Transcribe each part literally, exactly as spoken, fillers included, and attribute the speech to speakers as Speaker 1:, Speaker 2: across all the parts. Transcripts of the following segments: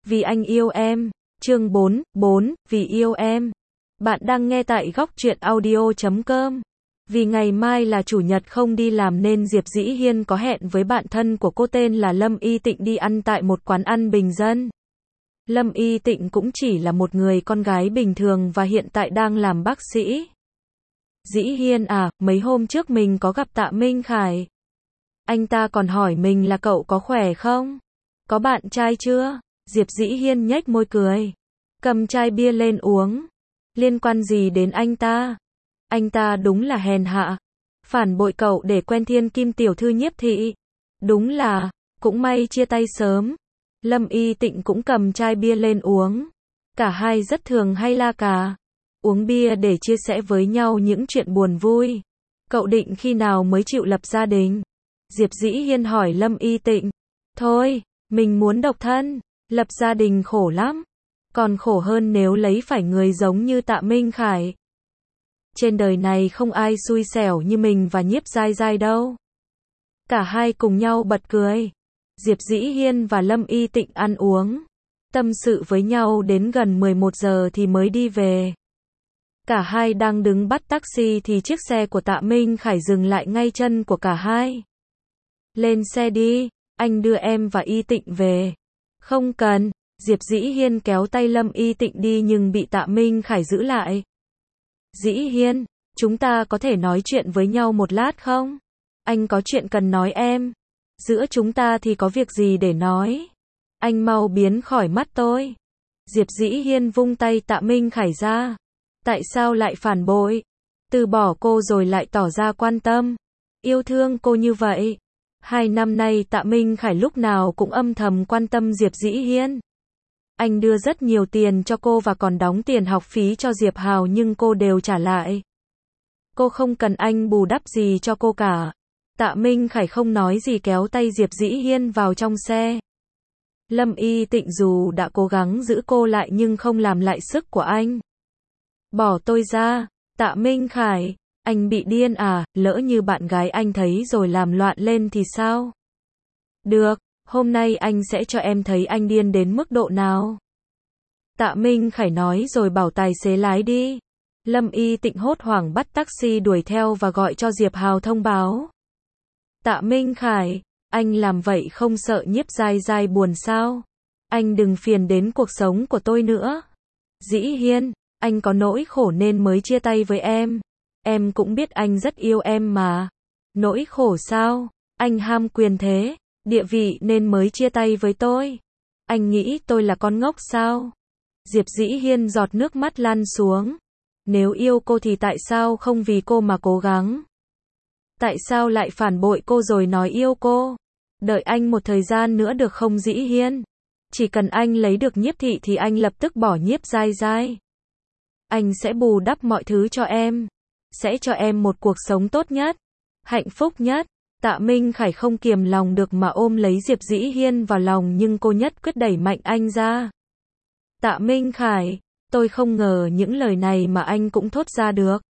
Speaker 1: Vì anh yêu em. Chương bốn, bốn, vì yêu em. Bạn đang nghe tại góc truyện audio chấm com. Vì ngày mai là chủ nhật không đi làm nên Diệp Dĩ Hiên có hẹn với bạn thân của cô tên là Lâm Y Tịnh đi ăn tại một quán ăn bình dân. Lâm Y Tịnh cũng chỉ là một người con gái bình thường và hiện tại đang làm bác sĩ. Dĩ Hiên à, mấy hôm trước mình có gặp Tạ Minh Khải. Anh ta còn hỏi mình là cậu có khỏe không? Có bạn trai chưa? Diệp Dĩ Hiên nhếch môi cười. Cầm chai bia lên uống. Liên quan gì đến anh ta? Anh ta đúng là hèn hạ. Phản bội cậu để quen thiên kim tiểu thư Nhiếp thị. Đúng là, cũng may chia tay sớm. Lâm Y Tịnh cũng cầm chai bia lên uống. Cả hai rất thường hay la cà. Uống bia để chia sẻ với nhau những chuyện buồn vui. Cậu định khi nào mới chịu lập gia đình? Diệp Dĩ Hiên hỏi Lâm Y Tịnh. Thôi, mình muốn độc thân. Lập gia đình khổ lắm. Còn khổ hơn nếu lấy phải người giống như Tạ Minh Khải. Trên đời này không ai xui xẻo như mình và Nhiếp Giai Giai đâu. Cả hai cùng nhau bật cười. Diệp Dĩ Hiên và Lâm Y Tịnh ăn uống. Tâm sự với nhau đến gần mười một giờ thì mới đi về. Cả hai đang đứng bắt taxi thì chiếc xe của Tạ Minh Khải dừng lại ngay chân của cả hai. Lên xe đi, anh đưa em và Y Tịnh về. Không cần. Diệp Dĩ Hiên kéo tay Lâm Y Tịnh đi nhưng bị Tạ Minh Khải giữ lại. Dĩ Hiên, chúng ta có thể nói chuyện với nhau một lát không? Anh có chuyện cần nói em. Giữa chúng ta thì có việc gì để nói? Anh mau biến khỏi mắt tôi. Diệp Dĩ Hiên vung tay Tạ Minh Khải ra. Tại sao lại phản bội? Từ bỏ cô rồi lại tỏ ra quan tâm. Yêu thương cô như vậy. Hai năm nay Tạ Minh Khải lúc nào cũng âm thầm quan tâm Diệp Dĩ Hiên. Anh đưa rất nhiều tiền cho cô và còn đóng tiền học phí cho Diệp Hào nhưng cô đều trả lại. Cô không cần anh bù đắp gì cho cô cả. Tạ Minh Khải không nói gì kéo tay Diệp Dĩ Hiên vào trong xe. Lâm Y Tịnh dù đã cố gắng giữ cô lại nhưng không làm lại sức của anh. Bỏ tôi ra, Tạ Minh Khải, anh bị điên à, lỡ như bạn gái anh thấy rồi làm loạn lên thì sao? Được, hôm nay anh sẽ cho em thấy anh điên đến mức độ nào. Tạ Minh Khải nói rồi bảo tài xế lái đi. Lâm Y Tịnh hốt hoảng bắt taxi đuổi theo và gọi cho Diệp Hào thông báo. Tạ Minh Khải, anh làm vậy không sợ Nhiếp Giai Giai buồn sao? Anh đừng phiền đến cuộc sống của tôi nữa. Dĩ Hiên, anh có nỗi khổ nên mới chia tay với em. Em cũng biết anh rất yêu em mà. Nỗi khổ sao? Anh ham quyền thế, địa vị nên mới chia tay với tôi. Anh nghĩ tôi là con ngốc sao? Diệp Dĩ Hiên giọt nước mắt lăn xuống. Nếu yêu cô thì tại sao không vì cô mà cố gắng? Tại sao lại phản bội cô rồi nói yêu cô? Đợi anh một thời gian nữa được không Dĩ Hiên? Chỉ cần anh lấy được Nhiếp thị thì anh lập tức bỏ Nhiếp Giai Giai. Anh sẽ bù đắp mọi thứ cho em. Sẽ cho em một cuộc sống tốt nhất, hạnh phúc nhất. Tạ Minh Khải không kiềm lòng được mà ôm lấy Diệp Dĩ Hiên vào lòng nhưng cô nhất quyết đẩy mạnh anh ra. Tạ Minh Khải, tôi không ngờ những lời này mà anh cũng thốt ra được.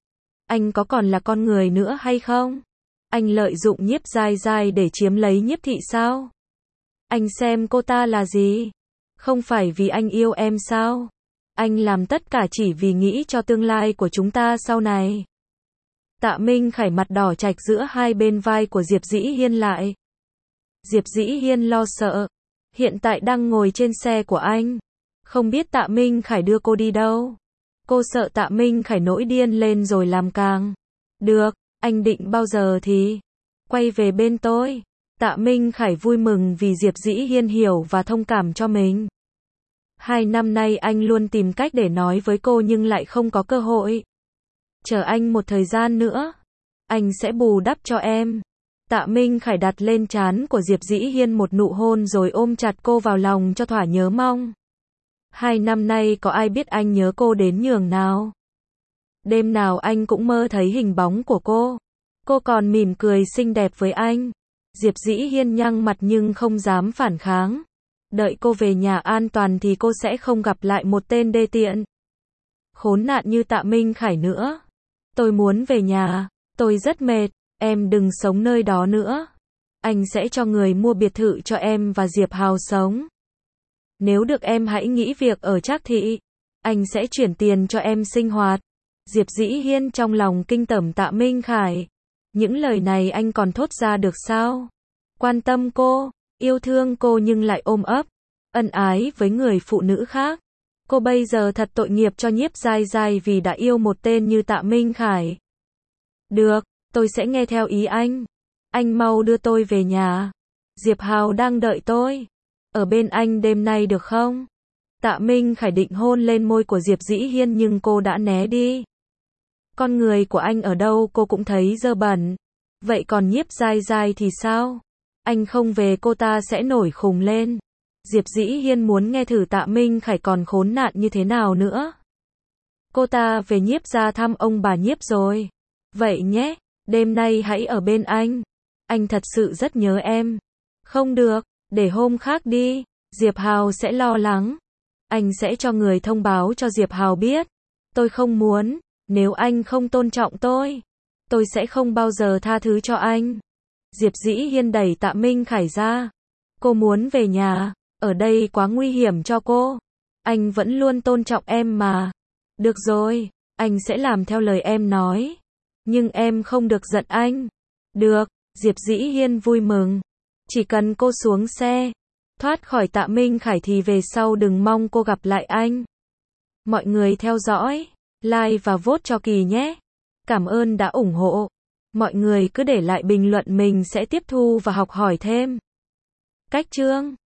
Speaker 1: Anh có còn là con người nữa hay không? Anh lợi dụng Nhiếp Giai Giai để chiếm lấy Nhiếp thị sao? Anh xem cô ta là gì? Không phải vì anh yêu em sao? Anh làm tất cả chỉ vì nghĩ cho tương lai của chúng ta sau này. Tạ Minh Khải mặt đỏ chạch giữa hai bên vai của Diệp Dĩ Hiên lại. Diệp Dĩ Hiên lo sợ. Hiện tại đang ngồi trên xe của anh. Không biết Tạ Minh Khải đưa cô đi đâu. Cô sợ Tạ Minh Khải nổi điên lên rồi làm càng. Được, anh định bao giờ thì quay về bên tôi. Tạ Minh Khải vui mừng vì Diệp Dĩ Hiên hiểu và thông cảm cho mình. Hai năm nay anh luôn tìm cách để nói với cô nhưng lại không có cơ hội. Chờ anh một thời gian nữa. Anh sẽ bù đắp cho em. Tạ Minh Khải đặt lên trán của Diệp Dĩ Hiên một nụ hôn rồi ôm chặt cô vào lòng cho thỏa nhớ mong. Hai năm nay có ai biết anh nhớ cô đến nhường nào. Đêm nào anh cũng mơ thấy hình bóng của cô. Cô còn mỉm cười xinh đẹp với anh. Diệp Dĩ Hiên nhăn mặt nhưng không dám phản kháng. Đợi cô về nhà an toàn thì cô sẽ không gặp lại một tên đê tiện khốn nạn như Tạ Minh Khải nữa. Tôi muốn về nhà. Tôi rất mệt. Em đừng sống nơi đó nữa. Anh sẽ cho người mua biệt thự cho em và Diệp Hào sống. Nếu được em hãy nghỉ việc ở Trác Thị. Anh sẽ chuyển tiền cho em sinh hoạt. Diệp Dĩ Hiên trong lòng kinh tởm Tạ Minh Khải. Những lời này anh còn thốt ra được sao? Quan tâm cô, yêu thương cô nhưng lại ôm ấp, ân ái với người phụ nữ khác. Cô bây giờ thật tội nghiệp cho Nhiếp Giai Giai vì đã yêu một tên như Tạ Minh Khải. Được, tôi sẽ nghe theo ý anh. Anh mau đưa tôi về nhà. Diệp Hào đang đợi tôi. Ở bên anh đêm nay được không? Tạ Minh Khải định hôn lên môi của Diệp Dĩ Hiên nhưng cô đã né đi. Con người của anh ở đâu cô cũng thấy dơ bẩn. Vậy còn Nhiếp Giai Giai thì sao? Anh không về cô ta sẽ nổi khùng lên. Diệp Dĩ Hiên muốn nghe thử Tạ Minh Khải còn khốn nạn như thế nào nữa. Cô ta về Nhiếp ra thăm ông bà Nhiếp rồi. Vậy nhé, đêm nay hãy ở bên anh. Anh thật sự rất nhớ em. Không được, để hôm khác đi. Diệp Hào sẽ lo lắng. Anh sẽ cho người thông báo cho Diệp Hào biết. Tôi không muốn, nếu anh không tôn trọng tôi, tôi sẽ không bao giờ tha thứ cho anh. Diệp Dĩ Hiên đẩy Tạ Minh Khải ra. Cô muốn về nhà, ở đây quá nguy hiểm cho cô. Anh vẫn luôn tôn trọng em mà. Được rồi, anh sẽ làm theo lời em nói. Nhưng em không được giận anh. Được, Diệp Dĩ Hiên vui mừng. Chỉ cần cô xuống xe, thoát khỏi Tạ Minh Khải thì về sau đừng mong cô gặp lại anh. Mọi người theo dõi, like và vote cho Kỳ nhé. Cảm ơn đã ủng hộ. Mọi người cứ để lại bình luận mình sẽ tiếp thu và học hỏi thêm. Cách chương